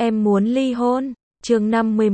Em muốn ly hôn. Chương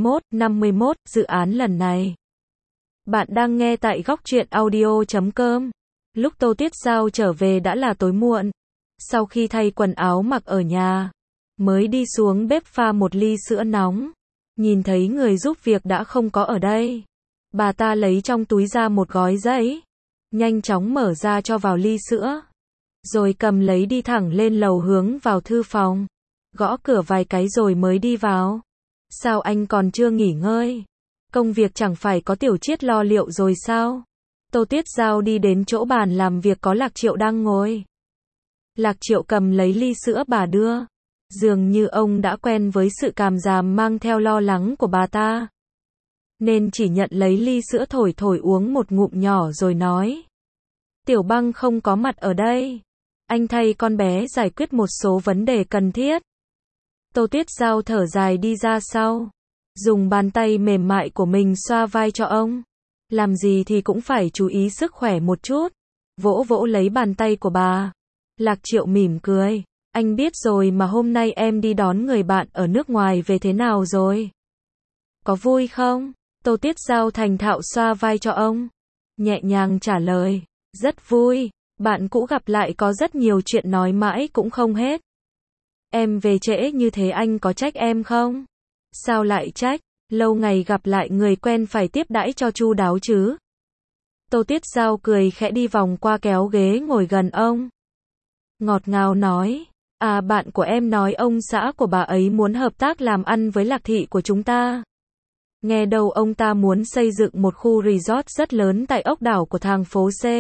51, dự án lần này. Bạn đang nghe tại góc truyện audio.com. Lúc Tô Tuyết Giao trở về đã là tối muộn. Sau khi thay quần áo mặc ở nhà, mới đi xuống bếp pha một ly sữa nóng. Nhìn thấy người giúp việc đã không có ở đây. Bà ta lấy trong túi ra một gói giấy. Nhanh chóng mở ra cho vào ly sữa. Rồi cầm lấy đi thẳng lên lầu hướng vào thư phòng. Gõ cửa vài cái rồi mới đi vào. Sao anh còn chưa nghỉ ngơi? Công việc chẳng phải có Tiểu Chiết lo liệu rồi sao? Tô Tuyết Giao đi đến chỗ bàn làm việc có Lạc Triệu đang ngồi. Lạc Triệu cầm lấy ly sữa bà đưa. Dường như ông đã quen với sự càm ràm mang theo lo lắng của bà ta. Nên chỉ nhận lấy ly sữa thổi thổi uống một ngụm nhỏ rồi nói. Tiểu Băng không có mặt ở đây. Anh thay con bé giải quyết một số vấn đề cần thiết. Tô Tuyết Giao thở dài đi ra sau. Dùng bàn tay mềm mại của mình xoa vai cho ông. Làm gì thì cũng phải chú ý sức khỏe một chút. Vỗ vỗ lấy bàn tay của bà. Lạc Triệu mỉm cười. Anh biết rồi mà hôm nay em đi đón người bạn ở nước ngoài về thế nào rồi? Có vui không? Tô Tuyết Giao thành thạo xoa vai cho ông. Nhẹ nhàng trả lời. Rất vui. Bạn cũ gặp lại có rất nhiều chuyện nói mãi cũng không hết. Em về trễ như thế anh có trách em không? Sao lại trách? Lâu ngày gặp lại người quen phải tiếp đãi cho chu đáo chứ. Tô Tuyết Giao cười khẽ đi vòng qua kéo ghế ngồi gần ông. Ngọt ngào nói. À, bạn của em nói ông xã của bà ấy muốn hợp tác làm ăn với Lạc thị của chúng ta. Nghe đâu ông ta muốn xây dựng một khu resort rất lớn tại ốc đảo của thành phố C.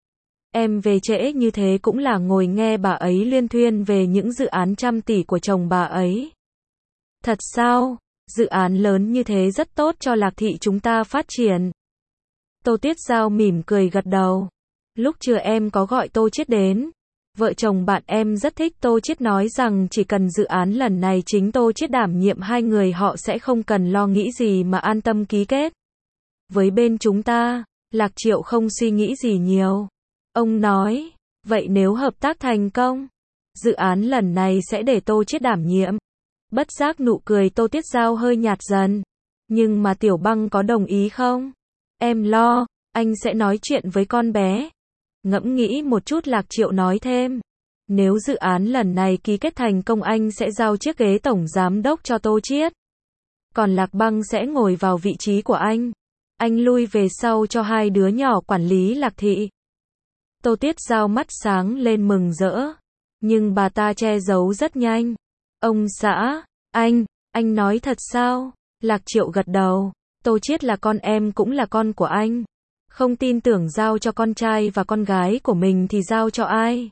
Em về trễ như thế cũng là ngồi nghe bà ấy liên thuyên về những dự án trăm tỷ của chồng bà ấy. Thật sao? Dự án lớn như thế rất tốt cho Lạc thị chúng ta phát triển. Tô Tuyết Giao mỉm cười gật đầu. Lúc trưa em có gọi Tô Chiết đến. Vợ chồng bạn em rất thích. Tô Chiết nói rằng chỉ cần dự án lần này chính Tô Chiết đảm nhiệm, hai người họ sẽ không cần lo nghĩ gì mà an tâm ký kết. Với bên chúng ta, Lạc Triệu không suy nghĩ gì nhiều. Ông nói, vậy nếu hợp tác thành công, dự án lần này sẽ để Tô Chiết đảm nhiệm. Bất giác nụ cười Tô Tuyết Giao hơi nhạt dần. Nhưng mà Tiểu Băng có đồng ý không? Em lo, anh sẽ nói chuyện với con bé. Ngẫm nghĩ một chút Lạc Triệu nói thêm. Nếu dự án lần này ký kết thành công anh sẽ giao chiếc ghế tổng giám đốc cho Tô Chiết. Còn Lạc Băng sẽ ngồi vào vị trí của anh. Anh lui về sau cho hai đứa nhỏ quản lý Lạc thị. Tô Tuyết Giao mắt sáng lên mừng rỡ. Nhưng bà ta che giấu rất nhanh. Ông xã, anh nói thật sao? Lạc Triệu gật đầu. Tô Chiết là con em cũng là con của anh. Không tin tưởng giao cho con trai và con gái của mình thì giao cho ai?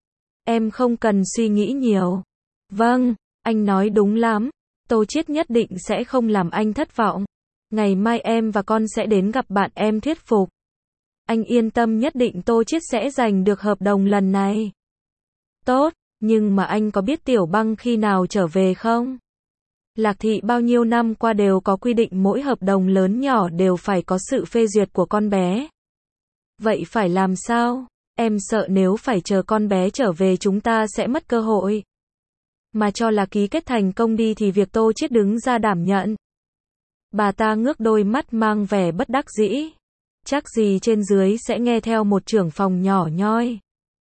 Em không cần suy nghĩ nhiều. Vâng, anh nói đúng lắm. Tô Chiết nhất định sẽ không làm anh thất vọng. Ngày mai em và con sẽ đến gặp bạn em thuyết phục. Anh yên tâm, nhất định Tô Chiết sẽ giành được hợp đồng lần này. Tốt, nhưng mà anh có biết Tiểu Băng khi nào trở về không? Lạc thị bao nhiêu năm qua đều có quy định mỗi hợp đồng lớn nhỏ đều phải có sự phê duyệt của con bé. Vậy phải làm sao? Em sợ nếu phải chờ con bé trở về chúng ta sẽ mất cơ hội. Mà cho là ký kết thành công đi thì việc Tô Chiết đứng ra đảm nhận. Bà ta ngước đôi mắt mang vẻ bất đắc dĩ. Chắc gì trên dưới sẽ nghe theo một trưởng phòng nhỏ nhoi.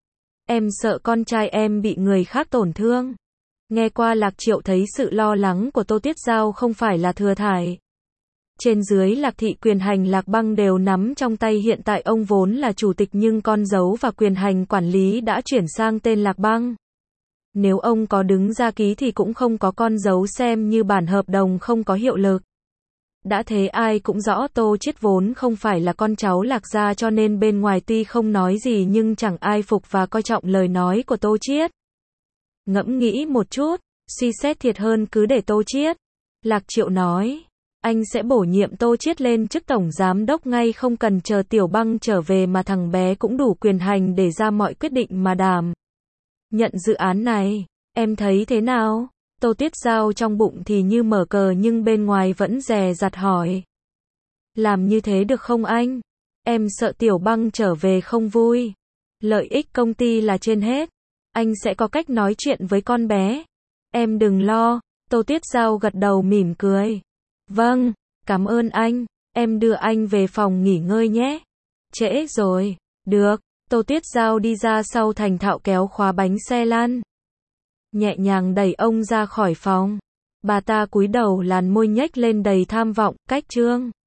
Em sợ con trai em bị người khác tổn thương. Nghe qua Lạc Triệu thấy sự lo lắng của Tô Tuyết Giao không phải là thừa thải. Trên dưới Lạc thị quyền hành Lạc Băng đều nắm trong tay, hiện tại ông vốn là chủ tịch nhưng con dấu và quyền hành quản lý đã chuyển sang tên Lạc Băng. Nếu ông có đứng ra ký thì cũng không có con dấu, xem như bản hợp đồng không có hiệu lực. Đã thế ai cũng rõ Tô Chiết vốn không phải là con cháu Lạc gia, cho nên bên ngoài tuy không nói gì nhưng chẳng ai phục và coi trọng lời nói của Tô Chiết. Ngẫm nghĩ một chút, suy xét thiệt hơn cứ để Tô Chiết. Lạc Triệu nói, anh sẽ bổ nhiệm Tô Chiết lên chức tổng giám đốc ngay, không cần chờ Tiểu Băng trở về mà thằng bé cũng đủ quyền hành để ra mọi quyết định mà đảm nhận dự án này. Em thấy thế nào? Tô Tuyết Giao trong bụng thì như mở cờ nhưng bên ngoài vẫn dè dặt hỏi. Làm như thế được không anh? Em sợ Tiểu Băng trở về không vui. Lợi ích công ty là trên hết. Anh sẽ có cách nói chuyện với con bé. Em đừng lo, Tô Tiết Giao gật đầu mỉm cười. Vâng, cảm ơn anh, em đưa anh về phòng nghỉ ngơi nhé. Trễ rồi. Được, Tô Tiết Giao đi ra sau thành thạo kéo khóa bánh xe lăn. Nhẹ nhàng đẩy ông ra khỏi phòng. Bà ta cúi đầu làn môi nhếch lên đầy tham vọng, cách Trương